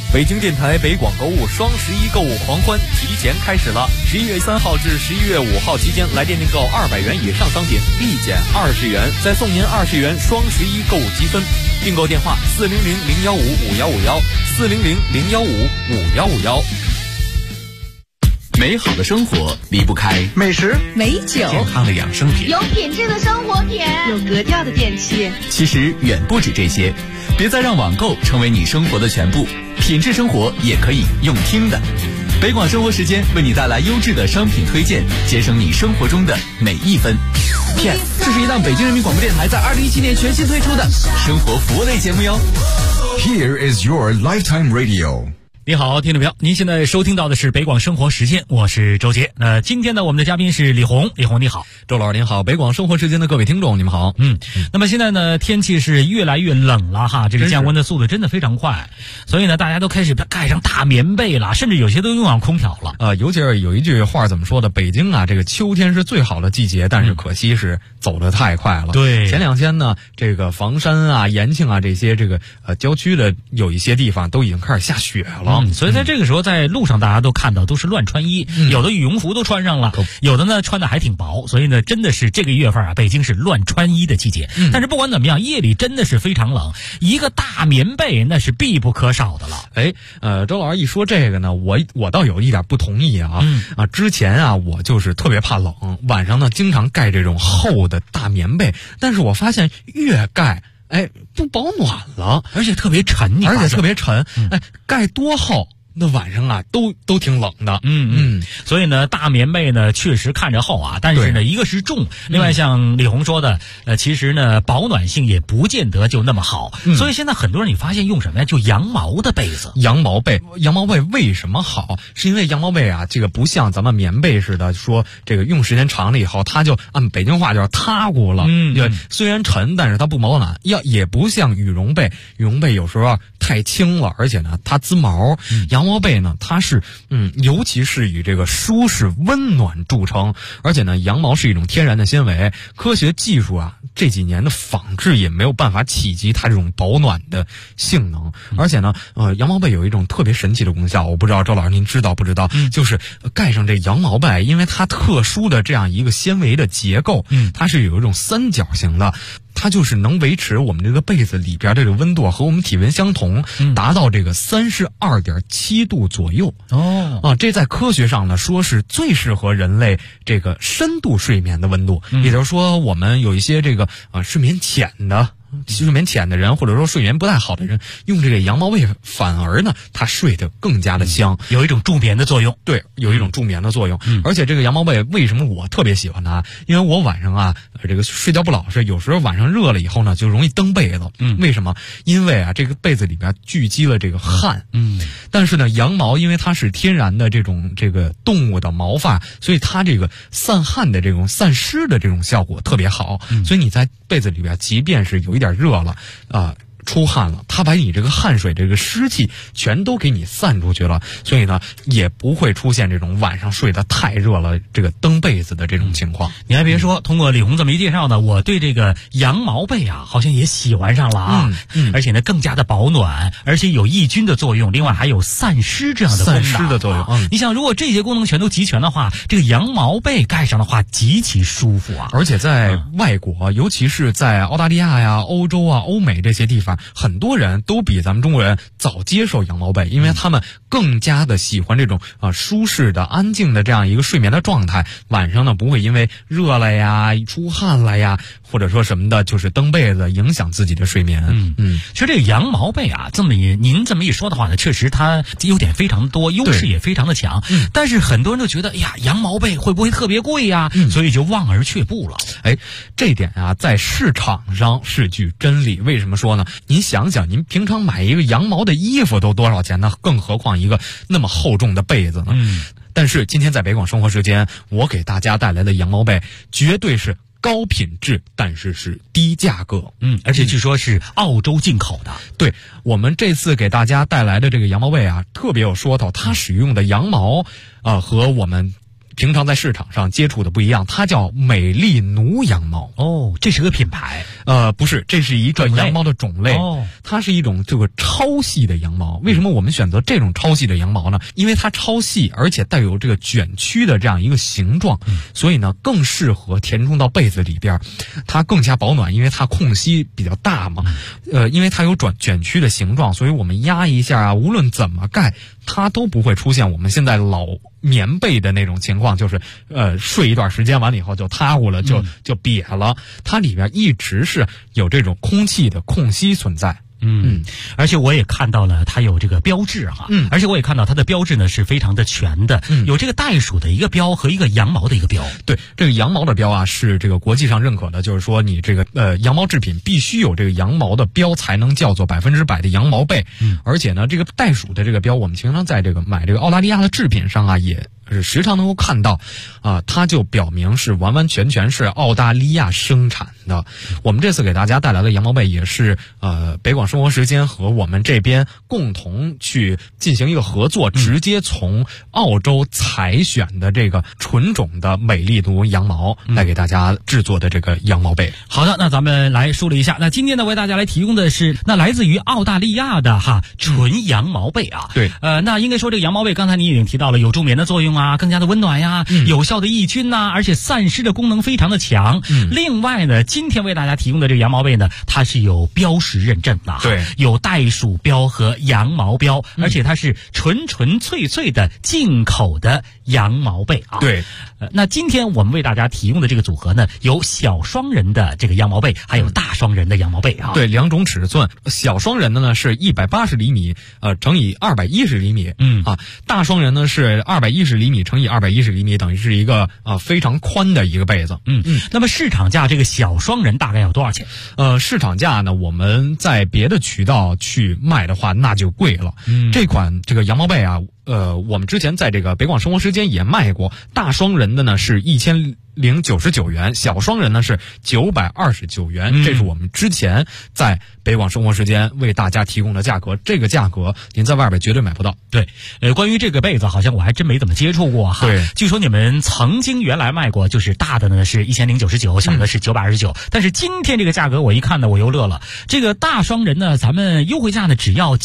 北京电台北广购物双11购物狂欢提前开始了，11月3号至11月5号期间，来电订购200元以上商品立减20元，再送您20元双11购物积分。订购电话400-015-5151，400-015-5151。 美好的生活离不开美食、 美酒、 健康的养生品， 有品质的生活品， 有格调的电器。 其实远不止这些，别再让网购成为你生活的全部，品质生活也可以用听的。北广生活时间为你带来优质的商品推荐，节省你生活中的每一分。P.S. 这是一档北京人民广播电台在2017年全新推出的生活服务类节目哟。 Here is your lifetime radio。 你好，听众朋友，您现在收听到的是北广生活时间，我是周杰。今天呢，我们的嘉宾是李红。李红你好。 周老师您好，北广生活时间的各位听众你们好。 那么现在呢，天气是越来越冷了哈，这个降温的速度真的非常快，所以呢，大家都开始盖上大棉被了，甚至有些都用上空调了。 尤其是有一句话怎么说的，北京啊，这个秋天是最好的季节，但是可惜是走得太快了。 对， 前2天呢，这个房山啊、延庆啊这些这个郊区的有一些地方都已经开始下雪了。 所以在这个时候，在路上大家都看到都是乱穿衣，有的羽绒服都穿上了，有的呢穿的还挺薄，所以呢，真的是这个月份啊，北京是乱穿衣的季节。但是不管怎么样，夜里真的是非常冷，一个大棉被那是必不可少的了。 周老师一说这个呢，我倒有一点不同意啊。之前啊，我就是特别怕冷，晚上呢经常盖这种厚的大棉被，但是我发现越盖不保暖了， 而且特别沉， 盖多厚那晚上啊都挺冷的。 所以呢，大棉被呢确实看着厚啊，但是呢，一个是重，另外像李红说的，其实呢保暖性也不见得就那么好。所以现在很多人你发现用什么呀？就羊毛的被子。 羊毛被为什么好？是因为羊毛被啊，这个不像咱们棉被似的，说这个用时间长了以后，它就按北京话叫塌咕了。虽然沉，但是它不保暖。也不像羽绒被有时候太轻了，而且呢它滋毛。羊毛被呢，它是尤其是以这个舒适温暖著称，而且呢，羊毛是一种天然的纤维，科学技术啊这几年的仿制也没有办法企及它这种保暖的性能。而且呢，羊毛被有一种特别神奇的功效，我不知道周老师您知道不知道？就是盖上这羊毛被，因为它特殊的这样一个纤维的结构，它是有一种三角形的。它就是能维持我们这个被子里边这个温度和我们体温相同，达到这个32.7度左右。这在科学上呢说是最适合人类这个深度睡眠的温度。也就是说，我们有一些这个睡眠浅的人，或者说睡眠不太好的人，用这个羊毛被反而呢，他睡得更加的香， 有一种助眠的作用。 对，有一种助眠的作用。而且这个羊毛被为什么我特别喜欢它？因为我晚上啊，这个睡觉不老实，有时候晚上热了以后呢，就容易蹬被子。为什么？因为啊，这个被子里边聚集了这个汗。但是呢，羊毛因为它是天然的这个动物的毛发，所以它这个散汗的这种散湿的这种效果特别好。所以你在被子里边，即便是有一点热了出汗了，它把你这个汗水这个湿气全都给你散出去了，所以呢也不会出现这种晚上睡得太热了这个蹬被子的这种情况。 你还别说，通过李红这么一介绍呢，我对这个羊毛被啊好像也喜欢上了啊。而且呢更加的保暖，而且有抑菌的作用，另外还有散湿这样的功能。 散湿的作用。 你想，如果这些功能全都集全的话，这个羊毛被盖上的话极其舒服啊。 而且在外国，尤其是在澳大利亚呀、欧洲啊、欧美这些地方，很多人都比咱们中国人早接受羊毛被，因为他们更加的喜欢这种舒适的、安静的这样一个睡眠的状态。晚上呢不会因为热了呀、出汗了呀，或者说什么的，就是蹬被子影响自己的睡眠。 其实这个羊毛被啊，您这么一说的话呢，确实它优点非常多，优势也非常的强。但是很多人都觉得，羊毛被会不会特别贵呀？所以就望而却步了。 这点啊，在市场上是句真理。为什么说呢？您想想，您平常买一个羊毛的衣服都多少钱呢？更何况一个那么厚重的被子呢？但是今天在北广生活时间，我给大家带来的羊毛被绝对是高品质，但是是低价格。 而且据说是澳洲进口的。 对，我们这次给大家带来的这个羊毛被啊，特别有说头，它使用的羊毛和我们平常在市场上接触的不一样，它叫美丽奴羊毛。 哦，这是个品牌？ 不是，这是一个羊毛的种类。 哦， 它是一种这个超细的羊毛。为什么我们选择这种超细的羊毛呢？因为它超细，而且带有这个卷曲的这样一个形状，所以呢更适合填充到被子里边，它更加保暖，因为它空隙比较大嘛。因为它有卷曲的形状，所以我们压一下啊，无论怎么盖，它都不会出现我们现在老棉被的那种情况，就是睡一段时间完了以后就塌糊了，就瘪了。它里边一直是有这种空气的空隙存在。 而且我也看到了它有这个标志哈，而且我也看到它的标志呢是非常的全的，有这个袋鼠的一个标和一个羊毛的一个标。 对，这个羊毛的标啊是这个国际上认可的，就是说你这个羊毛制品必须有这个羊毛的标才能叫做100%的羊毛被。而且呢，这个袋鼠的这个标，我们经常在这个买这个澳大利亚的制品上啊也是时常能够看到，它就表明是完完全全是澳大利亚生产的。我们这次给大家带来的羊毛被也是北广生活时间和我们这边共同去进行一个合作，直接从澳洲采选的这个纯种的美丽奴羊毛来给大家制作的这个羊毛被。 好的，那咱们来梳理一下。那今天呢为大家来提供的是那来自于澳大利亚的纯羊毛被啊。 对， 那应该说这个羊毛被刚才你已经提到了有助眠的作用啊，更加的温暖呀，有效的抑菌呐，而且散湿的功能非常的强。另外呢，今天为大家提供的这个羊毛被呢，它是有标识认证的， 对， 有袋鼠标和羊毛标，而且它是纯纯粹粹的进口的羊毛被啊。 对， 那今天我们为大家提供的这个组合呢，有小双人的这个羊毛被，还有大双人的羊毛被啊。 对，两种尺寸，小双人的呢是180厘米，乘以210厘米，大双人呢是210厘米乘以210厘米，等于是一个非常宽的一个被子。 那么市场价这个小双人大概要多少钱？ 市场价呢，我们在别的渠道去卖的话，那就贵了。这款这个羊毛被啊，我们之前在这个北广生活时间也卖过，大双人的呢是1099元，小双人呢是929元，这是我们之前在北广生活时间为大家提供的价格，这个价格您在外边绝对买不到。 对，关于这个被子好像我还真没怎么接触过哈。 对， 据说你们曾经原来卖过，就是大的呢是1099，小的是929，但是今天这个价格我一看呢我又乐了，这个大双人呢咱们优惠价呢只要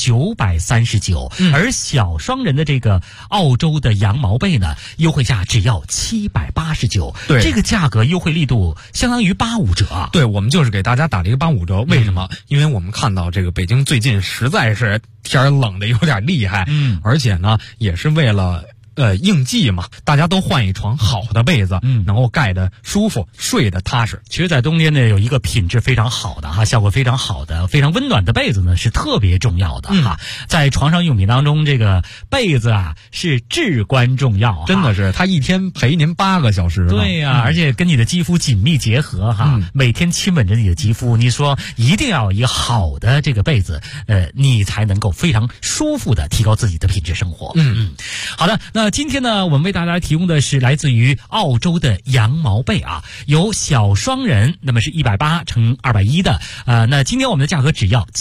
939，而小双人的这个澳洲的羊毛被呢优惠价只要789。 对， 这个价格优惠力度相当于85折啊。 对，我们就是给大家打了一个85折。为什么？因为我们看到这个北京最近实在是天冷的有点厉害，而且呢也是为了应季嘛，大家都换一床好的被子，能够盖得舒服，睡得踏实。 其实在冬天呢，有一个品质非常好的效果非常好的非常温暖的被子呢是特别重要的在床上用品当中，这个被子啊是至关重要， 真的是它一天陪您8个小时。 对呀，而且跟你的肌肤紧密结合每天亲吻着你的肌肤，你说一定要有一个好的这个被子，你才能够非常舒服的提高自己的品质生活。好的，那今天呢，我们为大家提供的是来自于澳洲的羊毛被啊，有小双人，那么是180乘210的，那今天我们的价格只要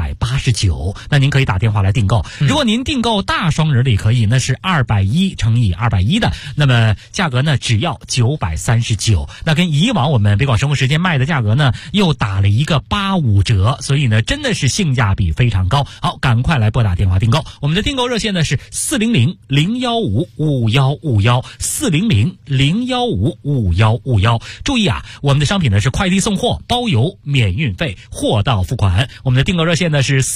789，那您可以打电话来订购。如果您订购大双人的也可以，那是210乘以210的，那么价格呢只要939，那跟以往我们北广生活时间卖的价格呢又打了一个85折，所以呢真的是性价比非常高。好，赶快来拨打电话订购，我们的订购热线呢是400-015-5151，400-015-5151。注意啊，我们的商品呢是快递送货，包邮免运费，货到付款。我们的订购热线呢是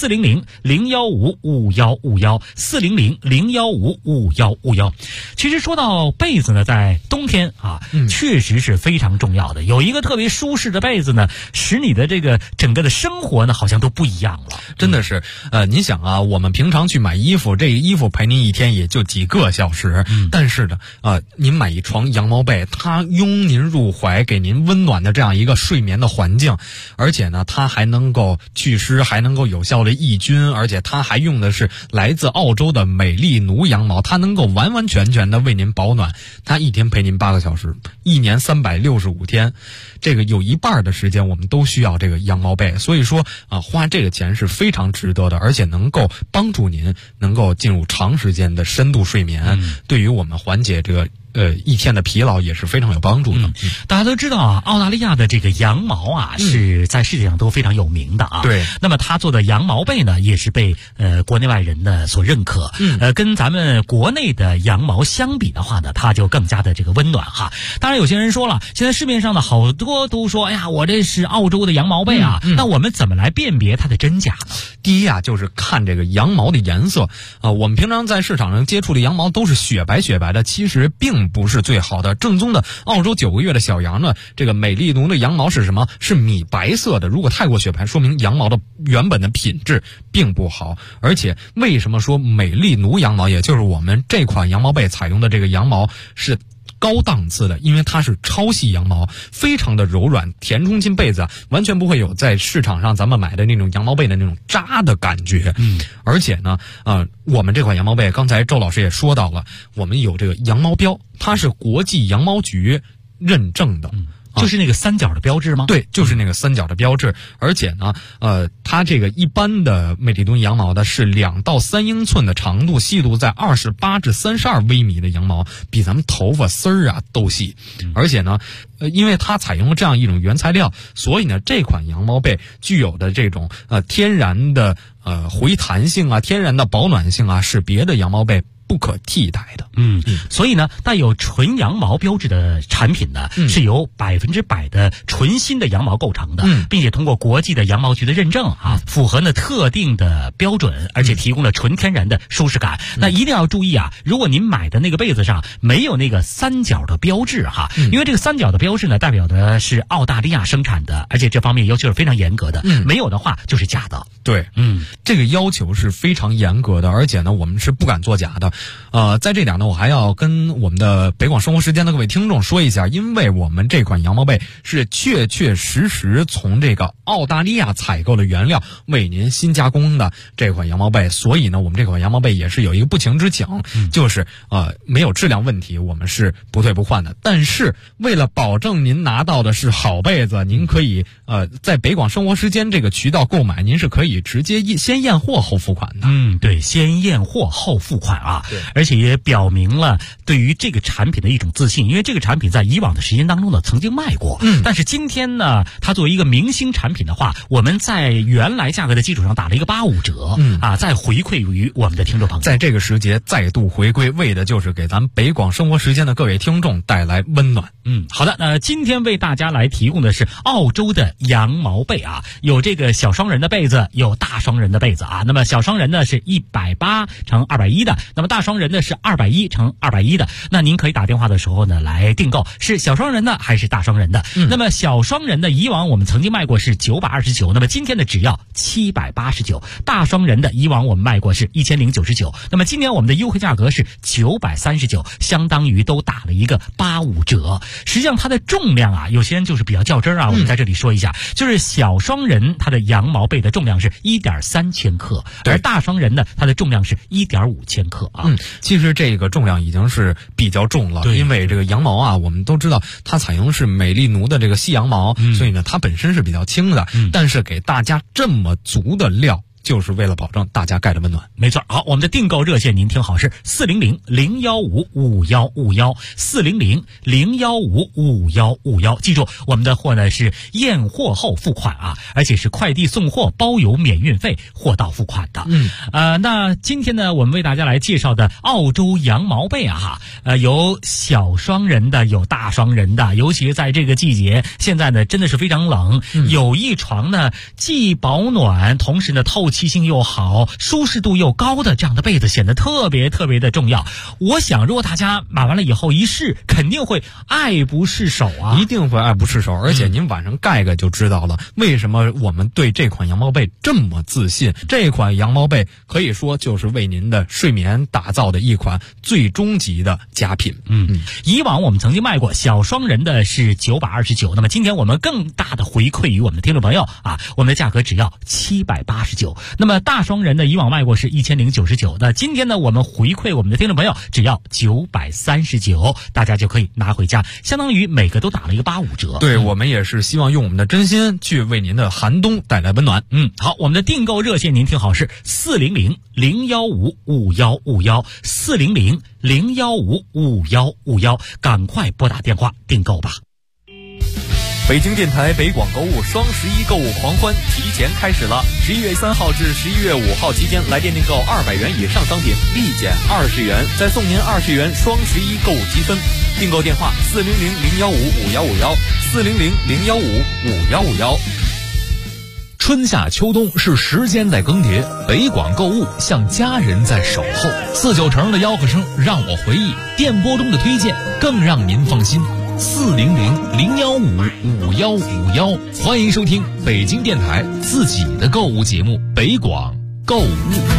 400-015-5151，400-015-5151。其实说到被子呢，在冬天确实是非常重要的。有一个特别舒适的被子呢，使你的这个整个的生活呢好像都不一样了。 真的是，您想啊，我们平常去买衣服，这个衣服陪您一天也就几个小时，但是呢，您买一床羊毛被，它拥您入怀，给您温暖的这样一个睡眠的环境，而且呢，它还能够祛湿，还能够有效的抑菌，而且它还用的是来自澳洲的美丽奴羊毛，它能够完完全全的为您保暖。它一天陪您8个小时，一年365天，这个有一半的时间我们都需要这个羊毛被，所以说花这个钱是非常值得的，而且能够帮助您能够进入长时间的深度睡眠，对于我们缓解这个一天的疲劳也是非常有帮助的。 大家都知道啊，澳大利亚的这个羊毛啊是在世界上都非常有名的啊。 对。 那么他做的羊毛被呢，也是被国内外人呢所认可。跟咱们国内的羊毛相比的话呢，它就更加的这个温暖哈。当然有些人说了，现在市面上的好多都说，哎呀，我这是澳洲的羊毛被啊。那我们怎么来辨别它的真假呢？ 第一啊，就是看这个羊毛的颜色啊。我们平常在市场上接触的羊毛都是雪白雪白的，其实并不是最好的。正宗的澳洲9个月的小羊呢，这个美利奴的羊毛是什么？是米白色的。如果太过雪白，说明羊毛的原本的品质并不好。而且为什么说美利奴羊毛，也就是我们这款羊毛被采用的这个羊毛是高档次的？因为它是超细羊毛，非常的柔软，填充进被子完全不会有在市场上咱们买的那种羊毛被的那种扎的感觉。而且呢，我们这款羊毛被刚才周老师也说到了，我们有这个羊毛标，它是国际羊毛局认证的。 就是那个三角的标志吗？ 对，就是那个三角的标志。而且呢，它这个一般的美利奴羊毛的是2到3英寸的长度，细度在28至32微米的羊毛，比咱们头发丝儿啊都细。而且呢，因为它采用了这样一种原材料，所以呢，这款羊毛被具有的这种天然的回弹性啊，天然的保暖性啊，是别的羊毛被不可替代的。 所以呢，带有纯羊毛标志的产品呢，是由100%的纯新的羊毛构成的，并且通过国际的羊毛局的认证啊，符合呢特定的标准，而且提供了纯天然的舒适感。那一定要注意啊，如果您买的那个被子上没有那个三角的标志哈，因为这个三角的标志呢，代表的是澳大利亚生产的，而且这方面要求是非常严格的，没有的话就是假的。 对，这个要求是非常严格的，而且呢，我们是不敢作假的。在这点呢，我还要跟我们的北广生活时间的各位听众说一下，因为我们这款羊毛被是确确实实从这个澳大利亚采购的原料为您新加工的这款羊毛被，所以呢，我们这款羊毛被也是有一个不情之请，就是没有质量问题，我们是不退不换的。但是为了保证您拿到的是好被子，您可以在北广生活时间这个渠道购买，您是可以直接先验货后付款的。 对，先验货后付款啊。 对， 而且也表明了对于这个产品的一种自信，因为这个产品在以往的时间当中呢曾经卖过，但是今天呢，它作为一个明星产品的话，我们在原来价格的基础上打了一个85折，再回馈于我们的听众朋友， 在这个时节再度回归，为的就是给咱北广生活时间的各位听众带来温暖。 好的，那今天为大家来提供的是澳洲的羊毛被啊，有这个小双人的被子，有大双人的被子啊。那么小双人呢是180×210的，那么大双人呢是210×210的。那您可以打电话的时候呢来订购是小双人的还是大双人的。那么小双人的以往我们曾经卖过是929，那么今天呢只要789。大双人的以往我们卖过是1099，那么今年我们的优惠价格是939，相当于都打了一个85折。实际上它的重量啊，有些人就是比较较真啊，我们在这里说一下，就是小双人它的羊毛被的重量是1.3千克，而大双人呢它的重量是1.5千克啊。 其实这个重量已经是比较重了，因为这个羊毛啊，我们都知道它采用是美利奴的这个细羊毛，所以呢它本身是比较轻的，但是给大家这么足的料，就是为了保证大家盖的温暖。 没错。好，我们的订购热线您听好，是400-015-5151，400-015-5151。记住，我们的货呢是验货后付款啊，而且是快递送货包邮免运费，货到付款的。那今天呢，我们为大家来介绍的澳洲羊毛被啊，有小双人的，有大双人的，尤其在这个季节，现在呢真的是非常冷，有一床呢既保暖，同时呢透气性又好，舒适度又高的这样的被子显得特别特别的重要。我想如果大家买完了以后一试，肯定会爱不释手啊， 一定会爱不释手。而且您晚上盖盖就知道了，为什么我们对这款羊毛被这么自信。这款羊毛被可以说就是为您的睡眠打造的一款最终极的佳品。 以往我们曾经卖过小双人的是929，那么今天我们更大的回馈于我们的听众朋友啊，我们的价格只要789。 那么大双人呢，以往卖过是1099，那今天呢，我们回馈我们的听众朋友只要939，大家就可以拿回家，相当于每个都打了一个85折。 对，我们也是希望用我们的真心去为您的寒冬带来温暖。 好，我们的订购热线您听好是400-015-5151，400-015-5151，赶快拨打电话订购吧。 北京电台北广购物双11购物狂欢提前开始了，11月3号至11月5号期间，来电订购200元以上商品立减20元，再送您20元双11购物积分。订购电话400-015-5151，400-015-5151。 春夏秋冬是时间在更迭，北广购物像家人在守候。49成的吆喝声让我回忆，电波中的推荐更让您放心。400-015-5151，欢迎收听北京电台自己的购物节目北广购物。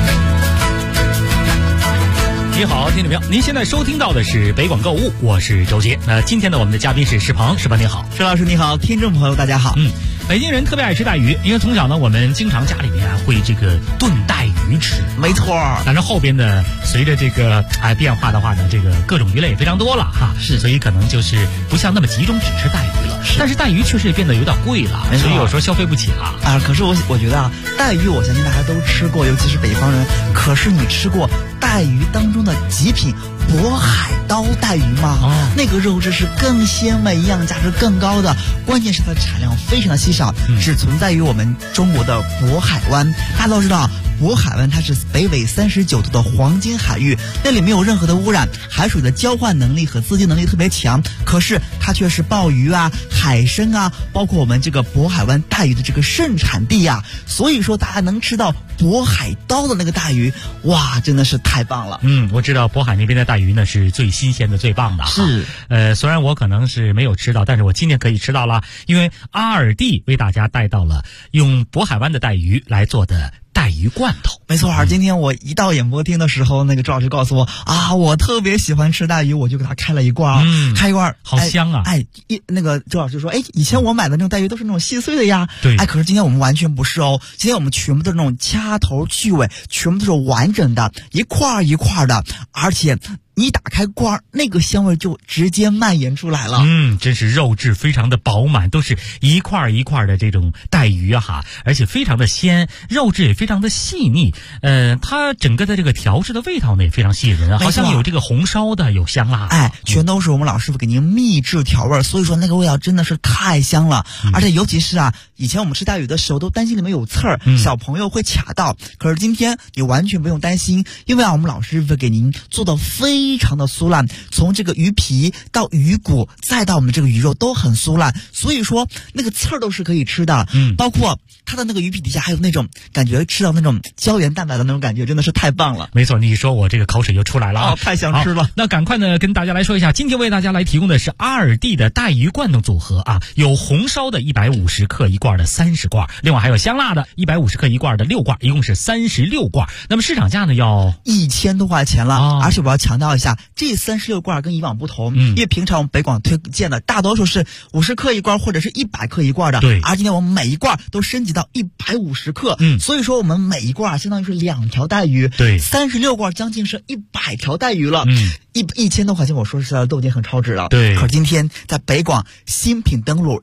你好，听众朋友，您现在收听到的是北广购物，我是周杰。今天呢，我们的嘉宾是石鹏，石鹏你好。 石老师你好，听众朋友大家好。 北京人特别爱吃带鱼，因为从小呢，我们经常家里面会这个炖带鱼吃。 没错， 但是后边呢，随着这个变化的话呢，这个各种鱼类也非常多了哈， 是， 所以可能就是不像那么集中只吃带鱼了。但是带鱼确实也变得有点贵了，所以有时候消费不起了啊。可是我觉得啊，带鱼我相信大家都吃过，尤其是北方人。可是你吃过带鱼当中的极品渤海刀带鱼吗？那个肉质是更鲜美，营养价值更高的，关键是它的产量非常的稀少，只存在于我们中国的渤海湾。大家都知道，渤海湾它是北纬39度的黄金海域，那里没有任何的污染，海水的交换能力和资金能力特别强。可是它却是鲍鱼啊、海参啊，包括我们这个渤海湾带鱼的这个盛产地啊。所以说，大家能吃到渤海刀的那个带鱼，哇，真的是太棒了。 我知道渤海那边的带鱼呢是最新鲜的、最棒的。 是， 虽然我可能是没有吃到，但是我今天可以吃到了，因为阿尔蒂为大家带到了用渤海湾的带鱼来做的带鱼罐头。 没错，今天我一到演播厅的时候，那个周老师告诉我啊，我特别喜欢吃带鱼，我就给他开了一罐，开一罐， 好香啊！ 那个周老师说，以前我买的那种带鱼都是那种细碎的呀， 对， 可是今天我们完全不是哦，今天我们全部都是那种掐头去尾，全部都是完整的，一块一块的，而且你打开罐，那个香味就直接蔓延出来了。 真是肉质非常的饱满，都是一块一块的这种带鱼啊哈，而且非常的鲜，肉质也非常的细腻。它整个的这个调制的味道呢也非常吸引人，好像有这个红烧的，有香辣的， 全都是我们老师傅给您秘制调味，所以说那个味道真的是太香了。而且尤其是以前我们吃带鱼的时候都担心里面有刺儿，小朋友会卡到，可是今天你完全不用担心，因为我们老师傅给您做的非常的酥烂，从这个鱼皮到鱼骨再到我们这个鱼肉都很酥烂，所以说那个刺儿都是可以吃的。包括它的那个鱼皮底下还有那种感觉，吃到那种胶原蛋白的那种感觉，真的是太棒了。 没错，你一说我这个口水就出来了太想吃了。 那赶快呢跟大家来说一下，今天为大家来提供的是阿尔蒂的带鱼罐头组合有红烧的150克一罐的30罐，另外还有香辣的150克一罐的6罐，一共是36罐。那么市场价呢要 1000多块钱了，而且我要强调一下，这36罐跟以往不同，因为平常我们北广推荐的大多数是50克一罐或者是100克一罐的， 对， 而今天我们每一罐都升级到150克，所以说我们每一罐相当于是2条带鱼， 对 ，36罐将近是100条带鱼了，1000多块钱，我说实在的都已经很超值了， 对。 可是今天在北广新品登录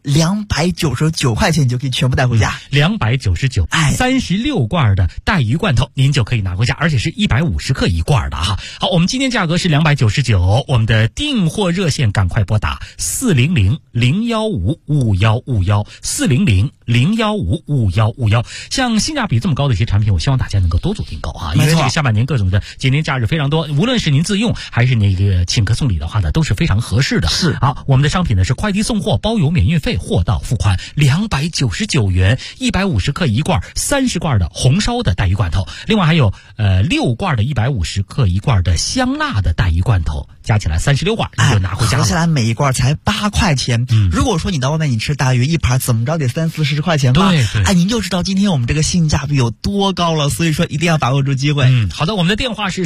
，299块钱你就可以全部带回家 ，299， 36罐的带鱼罐头您就可以拿回家，而且是150克一罐的哈。好，我们今天价格是299，我们的订货热线赶快拨打400-015-5151，400-015-5151。像性价比这么高的一些产品，我希望大家能够多组订购因为这个下半年各种的节年假日非常多，无论是您自用还是那个请客送礼的话呢，都是非常合适的。 是， 好，我们的商品呢是快递送货，包邮免运费，货到付款，299元，150克一罐，30罐的红烧的带鱼罐头，另外还有6罐的150克一罐的香辣的带鱼罐头， 加起来36罐，你就拿回家了。 合起来每一罐才8块钱。如果说你到外面你吃大鱼一盘，怎么着得30-40块钱吧？ 对， 您就知道今天我们这个性价比有多高了。所以说一定要把握住机会。 好的，我们的电话是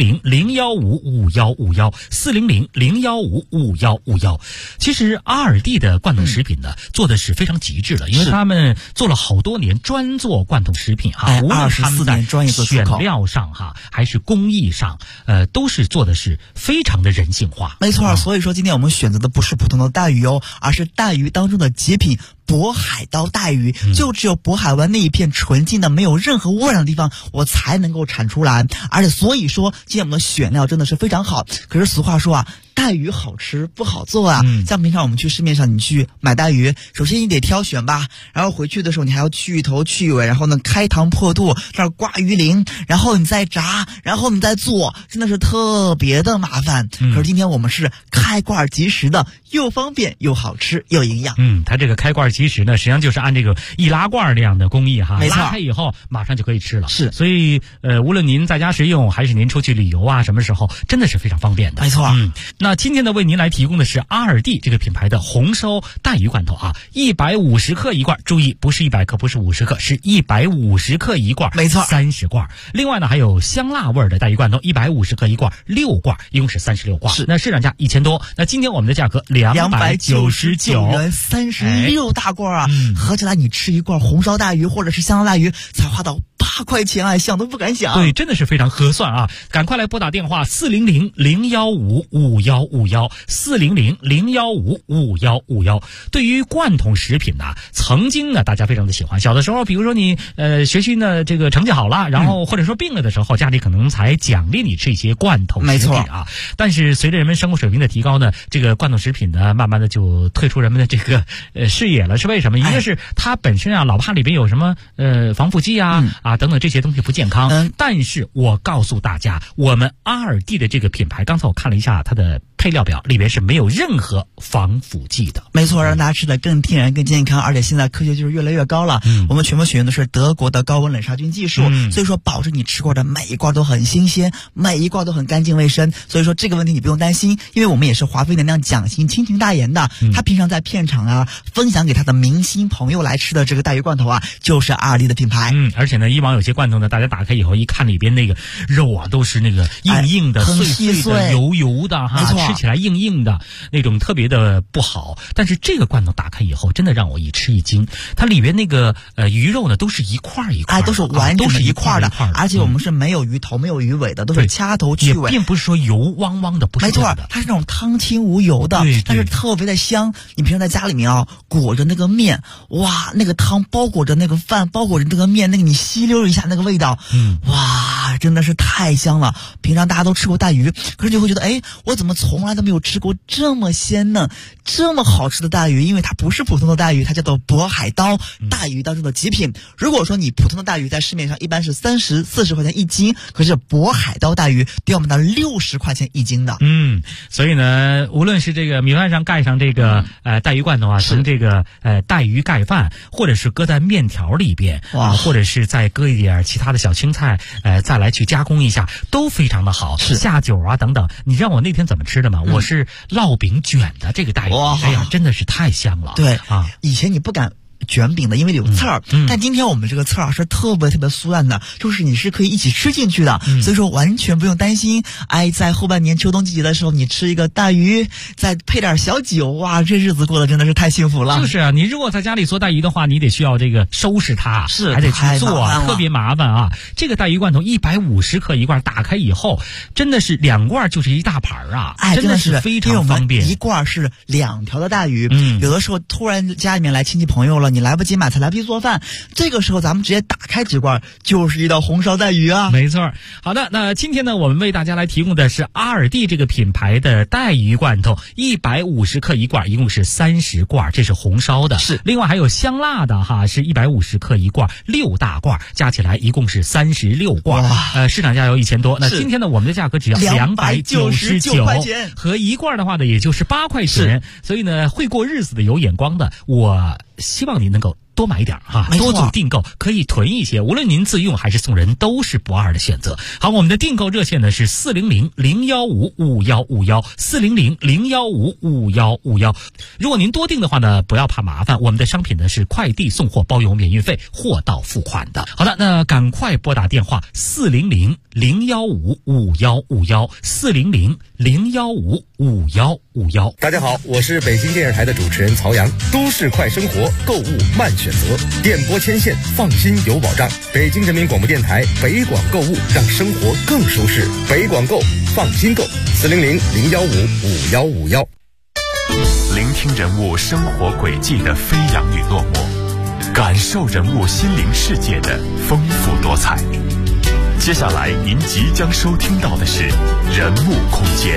400-015-5151，400-015-5151。其实阿尔蒂的罐头食品呢，做的是非常极致的，因为他们做了好多年专做罐头食品无论他们在选料上还是工艺上，都是做的是非常的人性化。 没错，所以说今天我们选择的不是普通的带鱼而是带鱼当中的极品渤海刀带鱼。就只有渤海湾那一片纯净的没有任何污染的地方，我才能够产出来。而且所以说今天我们的选料真的是非常好。可是俗话说带鱼好吃不好做像平常我们去市面上你去买带鱼，首先你得挑选吧，然后回去的时候你还要去头去尾，然后呢开膛破肚，这儿刮鱼鳞，然后你再炸，然后你再做，真的是特别的麻烦。可是今天我们是开罐即食的，又方便又好吃又营养。 它这个开罐即食呢，实际上就是按这个易拉罐这样的工艺没错， 拉开以后马上就可以吃了。 是， 所以无论您在家食用还是您出去旅游什么时候真的是非常方便的。 没错。 那今天呢为您来提供的是阿尔蒂这个品牌的红烧带鱼罐头150克一罐，注意不是100克，不是50克，是150克一罐， 没错 ，30罐。另外呢还有香辣味的带鱼罐头150克一罐，6罐，一共是36罐。 是， 那市场价1000多，那今天我们的价格299元 ，36大罐合起来你吃一罐红烧带鱼或者是香辣带鱼才花到8块钱想都不敢想。 对，真的是非常合算赶快来拨打电话400-015-5151，400-015-5151。对于罐头食品曾经呢大家非常的喜欢。小的时候比如说你学习呢这个成绩好了，然后或者说病了的时候，家里可能才奖励你吃一些罐头食品没错但是随着人们生活水平的提高呢，这个罐头食品呢慢慢的就退出人们的这个视野了。是为什么？一个是它本身老怕里边有什么防腐剂等等这些东西不健康。但是我告诉大家，我们阿尔蒂的这个品牌，刚才我看了一下它的配料表，里边是没有任何防腐剂的。 没错，让大家吃的更天然更健康。而且现在科学技术越来越高了，我们全部选用的是德国的高温冷杀菌技术，所以说保证你吃过的每一罐都很新鲜，每一罐都很干净卫生。所以说这个问题你不用担心，因为我们也是华妃能量奖星亲情大言的，他平常在片场分享给他的明星朋友来吃的这个带鱼罐头就是阿尔蒂的品牌。 而且呢以往有些罐头呢大家打开以后一看里边那个肉都是那个硬硬的、碎碎的、油油的吃起来硬硬的那种，特别的不好。但是这个罐头打开以后真的让我一吃一惊，它里边那个鱼肉呢都是一块一块都是完整的一块的，而且我们是没有鱼头没有鱼尾的，都是掐头去尾， 也并不是说油汪汪的，不是没错，它是那种汤清无油的，但是特别的香。你平常在家里面裹着那个面，哇，那个汤包裹着那个饭，包裹着那个面，那个你吸溜一下那个味道，哇，真的是太香了。平常大家都吃过带鱼，可是就会觉得我怎么从来都没有吃过这么鲜嫩这么好吃的带鱼。因为它不是普通的带鱼，它叫做渤海刀带鱼当中的极品。如果说你普通的带鱼在市面上一般是30-40块钱一斤，可是渤海刀带鱼得我们到60块钱一斤的。 所以呢无论是这个米饭上盖上这个带鱼罐头从这个带鱼盖饭，或者是搁在面条里边或者是再搁一点其他的小青菜再来去加工一下，都非常的好。下酒等等。你知道我那天怎么吃的吗？我是烙饼卷的这个带鱼，真的是太香了。 对以前你不敢卷饼的，因为有刺儿，但今天我们这个刺儿是特别特别酥烂的，就是你是可以一起吃进去的，所以说完全不用担心。在后半年秋冬季节的时候，你吃一个带鱼，再配点小酒，哇，这日子过得真的是太幸福了。 就是你如果在家里做带鱼的话，你得需要这个收拾它，还得去做特别麻烦这个带鱼罐头150克一罐，打开以后真的是2罐就是一大盘真的是非常方便。 一罐是2条的带鱼，有的时候突然家里面来亲戚朋友了，你来不及买菜来不及做饭，这个时候咱们直接打开几罐就是一道红烧带鱼没错。好的，那今天呢我们为大家来提供的是阿尔蒂这个品牌的带鱼罐头，150克一罐，一共是30罐，这是红烧的。另外还有香辣的是150克一罐，6大罐，加起来一共是36罐。市场价有1000多。那今天呢我们的价格只要299 块钱， 和一罐的话呢也就是8块钱。所以呢会过日子的有眼光的，我希望你能够多买一点哈，多组订购可以囤一些，无论您自用还是送人都是不二的选择。好，我们的订购热线呢是400-015-5151，400-015-5151。如果您多订的话呢，不要怕麻烦，我们的商品呢是快递送货包邮免运费，货到付款的。好的，那赶快拨打电话400-015-5151，400-015-5151。 大家好，我是北京电视台的主持人曹阳。都市快生活，购物慢选择，电波牵线，放心有保障。北京人民广播电台北广购物，让生活更舒适。北广购，放心购，400-015-5151。 聆听人物生活轨迹的飞扬与落寞，感受人物心灵世界的丰富多彩。接下来您即将收听到的是人物空间。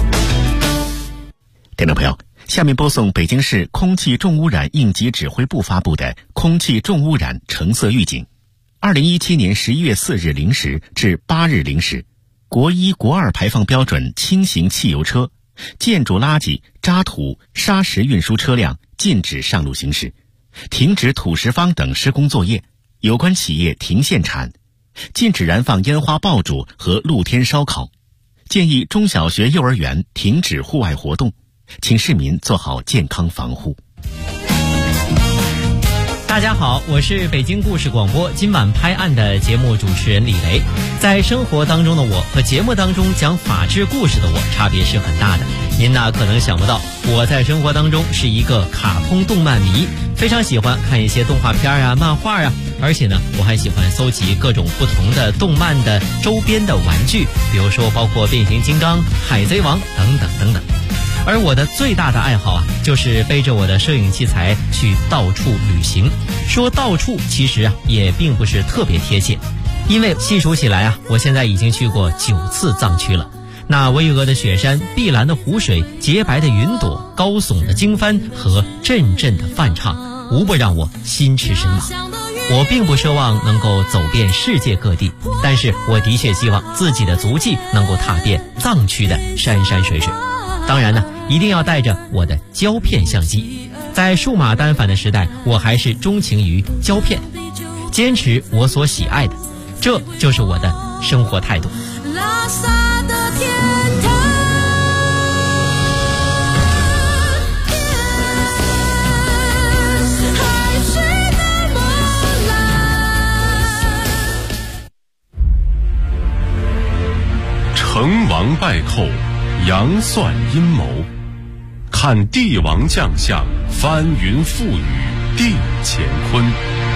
听众朋友，下面播送北京市空气重污染应急指挥部发布的空气重污染橙色预警。2017年11月4日0时至8日0时，国1、国2排放标准轻型汽油车、建筑垃圾、渣土、砂石运输车辆禁止上路行驶，停止土石方等施工作业，有关企业停限产，禁止燃放烟花爆竹和露天烧烤，建议中小学、幼儿园停止户外活动，请市民做好健康防护。 大家好，我是北京故事广播今晚拍案的节目主持人李雷。在生活当中的我和节目当中讲法治故事的我差别是很大的。您呢可能想不到，我在生活当中是一个卡通动漫迷，非常喜欢看一些动画片啊、漫画啊，而且呢我还喜欢搜集各种不同的动漫的周边的玩具，比如说包括变形金刚、海贼王等等等等。而我的最大的爱好啊，就是背着我的摄影器材去到处旅行。说到处其实啊也并不是特别贴切，因为细数起来啊，我现在已经去过9次藏区了。那巍峨的雪山、碧蓝的湖水、洁白的云朵、高耸的经幡和阵阵的梵唱，无不让我心驰神往。我并不奢望能够走遍世界各地，但是我的确希望自己的足迹能够踏遍藏区的山山水水。当然呢，一定要带着我的胶片相机。在数码单反的时代，我还是钟情于胶片，坚持我所喜爱的，这就是我的生活态度。拉萨的天堂，海水那么蓝。 成王败寇，杨算阴谋，看帝王将相，翻云覆雨，定乾坤。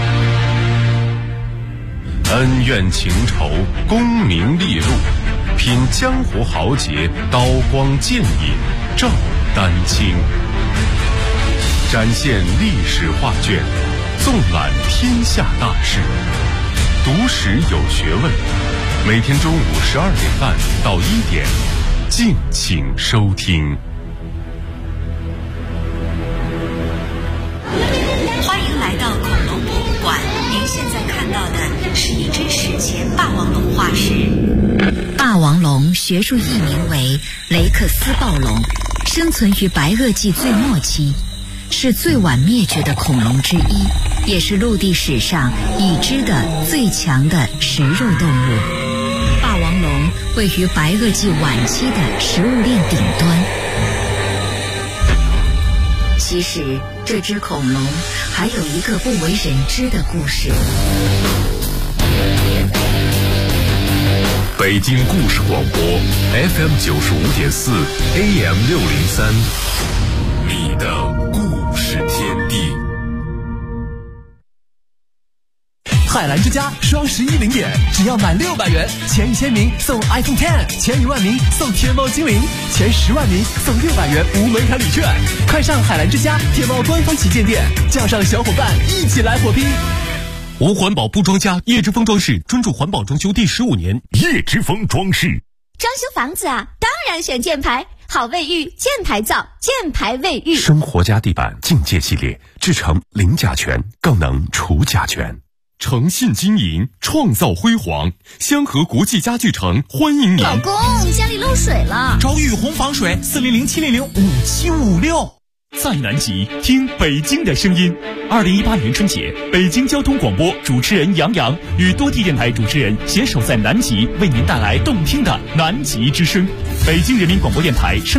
恩怨情仇，功名利禄，品江湖豪杰，刀光剑影，照丹青。展现历史画卷，纵览天下大事，读史有学问。每天中午12点半到1点，敬请收听。 欢迎来到恐龙博物馆，您现在看到的是一只史前霸王龙化石。霸王龙学术译名为雷克斯暴龙，生存于白垩纪最末期，是最晚灭绝的恐龙之一，也是陆地史上已知的最强的食肉动物。霸王龙位于白垩纪晚期的食物链顶端。其实这只恐龙还有一个不为人知的故事。 北京故事广播 FM 95.4 AM 603，你的故事天地。 海澜之家双11零点，只要满600元，前1000名送 iPhone X， 前1万名送天猫精灵，前10万名送600元无门槛礼券。快上海澜之家天猫官方旗舰店，叫上小伙伴一起来火拼。 无环保不装家，叶之峰装饰专注环保装修第15年，叶之峰装饰。 装修房子啊，当然选箭牌，好卫浴，箭牌造，箭牌卫浴。 生活家地板境界系列，制成零甲醛，更能除甲醛。诚信经营，创造辉煌。香河国际家具城欢迎您。 老公，家里漏水了， 找雨虹防水，400-700-5756。 在南极听北京的声音。2018年春节，北京交通广播主持人杨洋与多地电台主持人携手在南极，为您带来动听的南极之声。北京人民广播电台